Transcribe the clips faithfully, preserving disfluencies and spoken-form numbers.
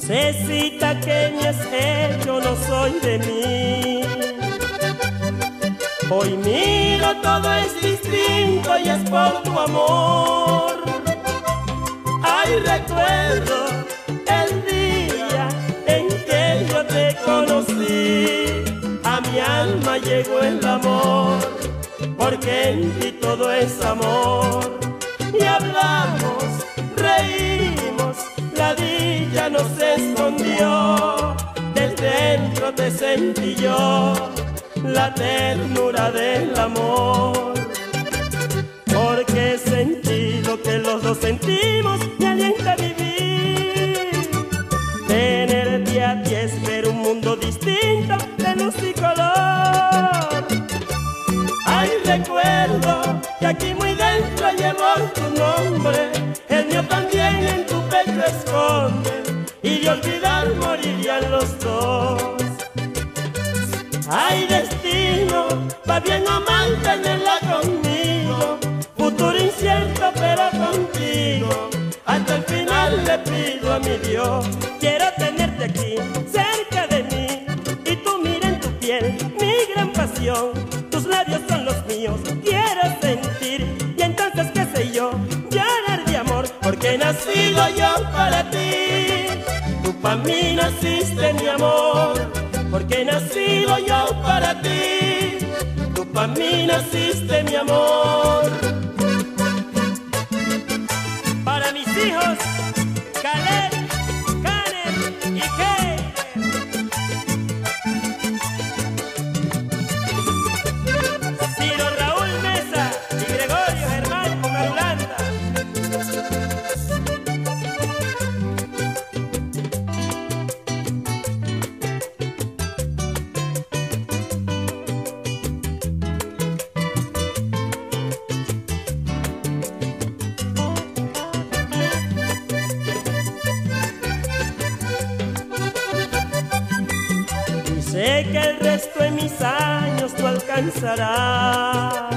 Lucecita, que me has hecho, no soy de mí. Hoy miro, todo es distinto y es por tu amor. Ay, recuerdo el día en que yo te conocí. A mi alma llegó el amor, porque en ti todo es amor. Y hablamos, reímos, la dicha nos escondió. Desde dentro te sentí yo, la ternura del amor. Porque sentí lo que los dos sentimos, me alienta a vivir. Tenerte a ti es ver un mundo distinto de luz y color. Ay, recuerdo que aquí muy dentro llevo tu nombre, el mío también en tu pecho esconde, y de olvidar morirían los dos. Ay, destino, va bien o mal tenerla conmigo, futuro incierto pero contigo, hasta el final le pido a mi Dios. Quiero tenerte aquí, cerca de mí, y tú mira en tu piel mi gran pasión. Tus labios son los míos, quiero sentir, y entonces qué sé yo, llorar de amor, porque he nacido yo para ti. Tú pa' mí naciste, mi amor, porque he nacido yo para ti. Tú pa' mí naciste, mi amor. Para mis hijos, Caleb, Caner y Key. Ciro, Raúl Mesa y Gregorio Germán Marulanda. Sé que el resto de mis años no alcanzará.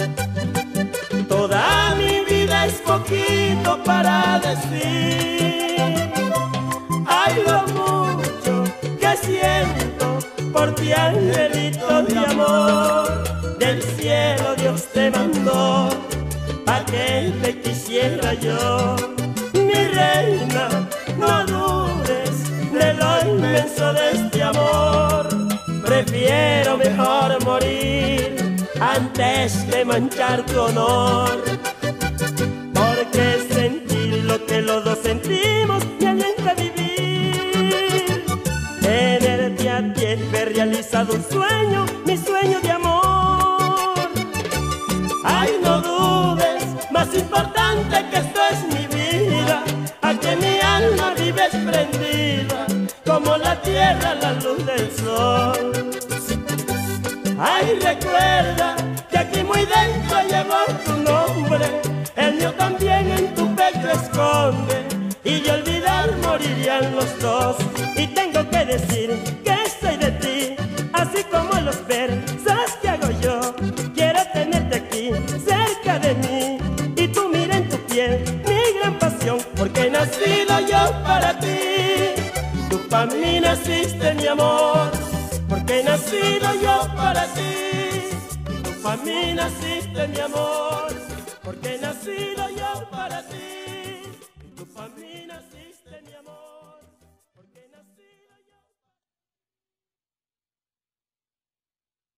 Toda mi vida es poquito para decir. Ay, lo mucho que siento por ti, angelito de amor. Del cielo Dios te mandó pa' que te quisiera yo. Mi reina, no dudes de lo inmenso de este amor. Prefiero mejor morir antes que manchar tu honor. Porque sentir lo que los dos sentimos me alienta a vivir. Tenerte a ti es ver realizado un sueño, mi sueño de amor. Ay, no dudes, más importante que esto es mi vida, a que mi alma vive prendida como la tierra a la luz del sol. Ay, recuerda que aquí muy dentro llevo tu nombre, el mío también en tu pecho esconde, y de olvidar morirían los dos. Y tengo que decir que soy de ti, así como los versos que hago yo. Quiero tenerte aquí, cerca de mí, y tú mira en tu piel mi gran pasión, porque he nacido yo para ti. Tú pa' mí naciste, mi amor, porque he nacido yo para ti. Tú pa' mí naciste, mi amor, porque he nacido yo para ti. Tú pa' mí naciste.